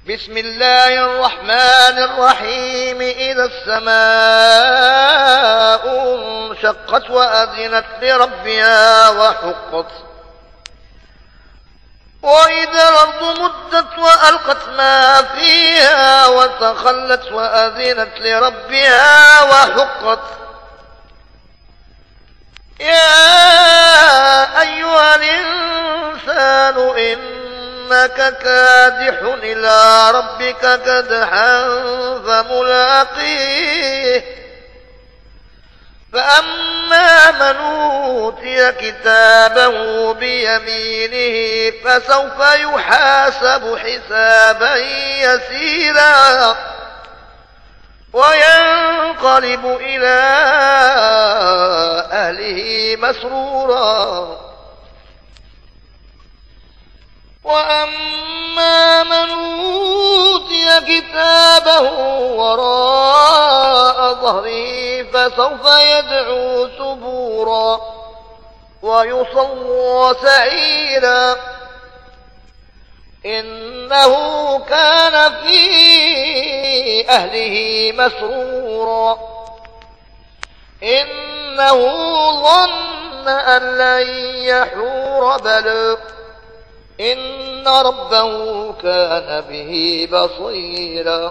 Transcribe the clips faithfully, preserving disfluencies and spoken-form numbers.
بسم الله الرحمن الرحيم إذا السماء انشقت وأذنت لربها وحقت وإذا الأرض مدت وألقت ما فيها وتخلت وأذنت لربها وحقت يا أيها الإنسان إنك كادح إلى ربك كدحا فملاقيه فأما من أوتي كتابه بيمينه فسوف يحاسب حسابا يسيرا وينقلب إلى أهله مسرورا وأما من أوتي كتابه وراء ظهره فسوف يدعو ثبورا ويصلى سعيرا إنه كان في أهله مسرورا إنه ظن أن لن يحور بلى إن ربه كان به بصيرا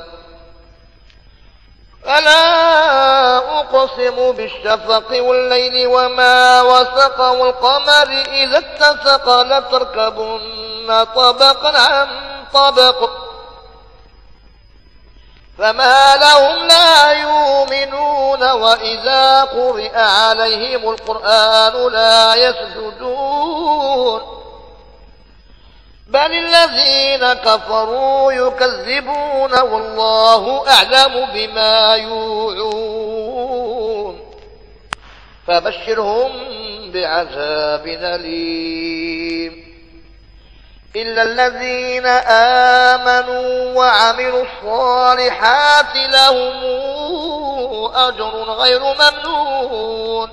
فلا أقسم بالشفق والليل وما وسق والقمر إذا اتسق لتركبن طبقا عن طبق فما لهم لا يؤمنون وإذا قرئ عليهم القرآن لا يسجدون بل الذين كفروا يكذبون والله أعلم بما يوعون فبشرهم بعذاب أليم إلا الذين آمنوا وعملوا الصالحات لهم أجر غير ممنون